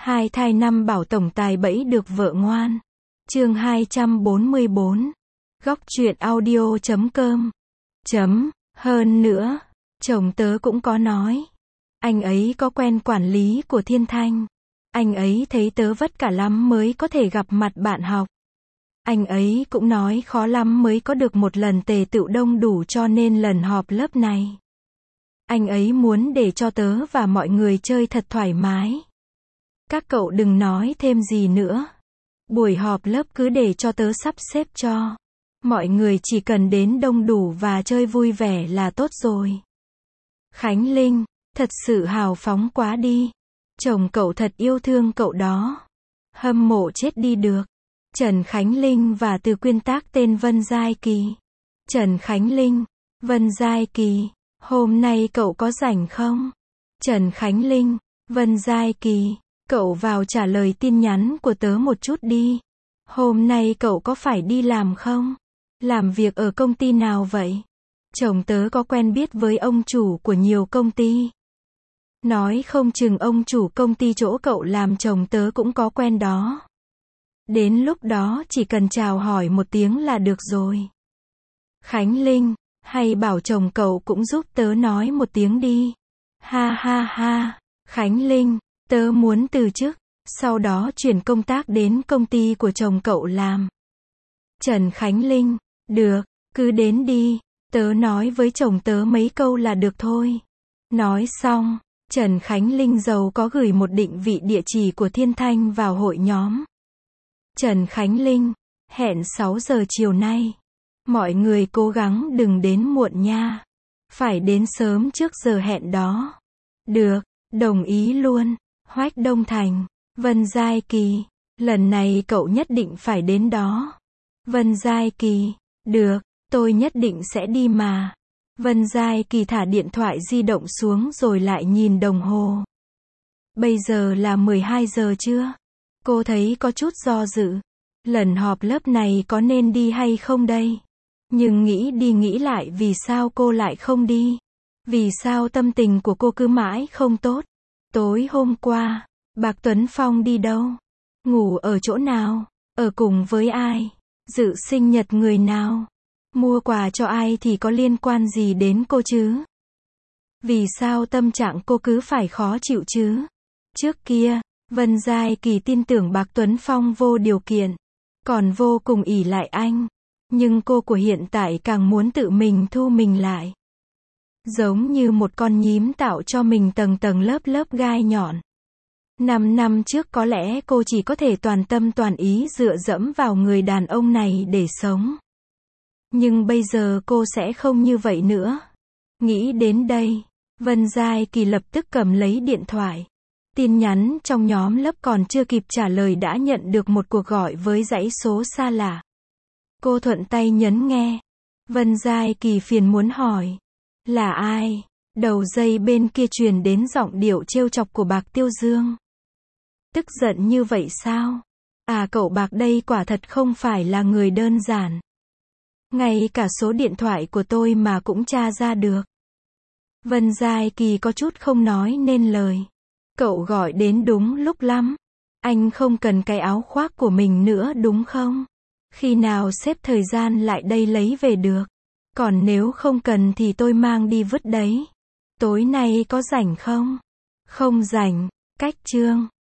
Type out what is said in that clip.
Hai thai năm bảo tổng tài bẫy được vợ ngoan. Chương 244. Góc truyện audio.com. Hơn nữa, chồng tớ cũng có nói. Anh ấy có quen quản lý của Thiên Thanh. Anh ấy thấy tớ vất cả lắm mới có thể gặp mặt bạn học. Anh ấy cũng nói khó lắm mới có được một lần tề tựu đông đủ cho nên lần họp lớp này. Anh ấy muốn để cho tớ và mọi người chơi thật thoải mái. Các cậu đừng nói thêm gì nữa. Buổi họp lớp cứ để cho tớ sắp xếp cho. Mọi người chỉ cần đến đông đủ và chơi vui vẻ là tốt rồi. Khánh Linh, thật sự hào phóng quá đi. Chồng cậu thật yêu thương cậu đó. Hâm mộ chết đi được. Trần Khánh Linh và Từ Quyên tác tên Vân Giai Kỳ. Trần Khánh Linh, Vân Giai Kỳ, hôm nay cậu có rảnh không? Trần Khánh Linh, Vân Giai Kỳ, cậu vào trả lời tin nhắn của tớ một chút đi. Hôm nay cậu có phải đi làm không? Làm việc ở công ty nào vậy? Chồng tớ có quen biết với ông chủ của nhiều công ty. Nói không chừng ông chủ công ty chỗ cậu làm chồng tớ cũng có quen đó. Đến lúc đó chỉ cần chào hỏi một tiếng là được rồi. Khánh Linh, hay bảo chồng cậu cũng giúp tớ nói một tiếng đi. Ha ha ha, Khánh Linh, tớ muốn từ chức, sau đó chuyển công tác đến công ty của chồng cậu làm. Trần Khánh Linh, được, cứ đến đi, tớ nói với chồng tớ mấy câu là được thôi. Nói xong, Trần Khánh Linh giàu có gửi một định vị địa chỉ của Thiên Thanh vào hội nhóm. Trần Khánh Linh, hẹn 6 giờ chiều nay. Mọi người cố gắng đừng đến muộn nha. Phải đến sớm trước giờ hẹn đó. Được, đồng ý luôn. Hoách Đông Thành, Vân Giai Kỳ, lần này cậu nhất định phải đến đó. Vân Giai Kỳ, được, tôi nhất định sẽ đi mà. Vân Giai Kỳ thả điện thoại di động xuống rồi lại nhìn đồng hồ. Bây giờ là 12 giờ chưa? Cô thấy có chút do dự. Lần họp lớp này có nên đi hay không đây? Nhưng nghĩ đi nghĩ lại vì sao cô lại không đi? Vì sao tâm tình của cô cứ mãi không tốt? Tối hôm qua, Bạc Tuấn Phong đi đâu? Ngủ ở chỗ nào? Ở cùng với ai? Dự sinh nhật người nào? Mua quà cho ai thì có liên quan gì đến cô chứ? Vì sao tâm trạng cô cứ phải khó chịu chứ? Trước kia, Vân Giai Kỳ tin tưởng Bạc Tuấn Phong vô điều kiện, còn vô cùng ỷ lại anh. Nhưng cô của hiện tại càng muốn tự mình thu mình lại. Giống như một con nhím tạo cho mình tầng tầng lớp lớp gai nhọn. 5 năm trước có lẽ cô chỉ có thể toàn tâm toàn ý dựa dẫm vào người đàn ông này để sống. Nhưng bây giờ cô sẽ không như vậy nữa. Nghĩ đến đây, Vân Giai Kỳ lập tức cầm lấy điện thoại. Tin nhắn trong nhóm lớp còn chưa kịp trả lời đã nhận được một cuộc gọi với dãy số xa lạ. Cô thuận tay nhấn nghe. Vân Giai Kỳ phiền muốn hỏi. Là ai? Đầu dây bên kia truyền đến giọng điệu trêu chọc của Bạc Tiêu Dương. Tức giận như vậy sao? À, cậu Bạc đây quả thật không phải là người đơn giản. Ngay cả số điện thoại của tôi mà cũng tra ra được. Vân Giai Kỳ có chút không nói nên lời. Cậu gọi đến đúng lúc lắm. Anh không cần cái áo khoác của mình nữa đúng không? Khi nào xếp thời gian lại đây lấy về được. Còn nếu không cần thì tôi mang đi vứt đấy. Tối nay có rảnh không? Không rảnh. Cách chương.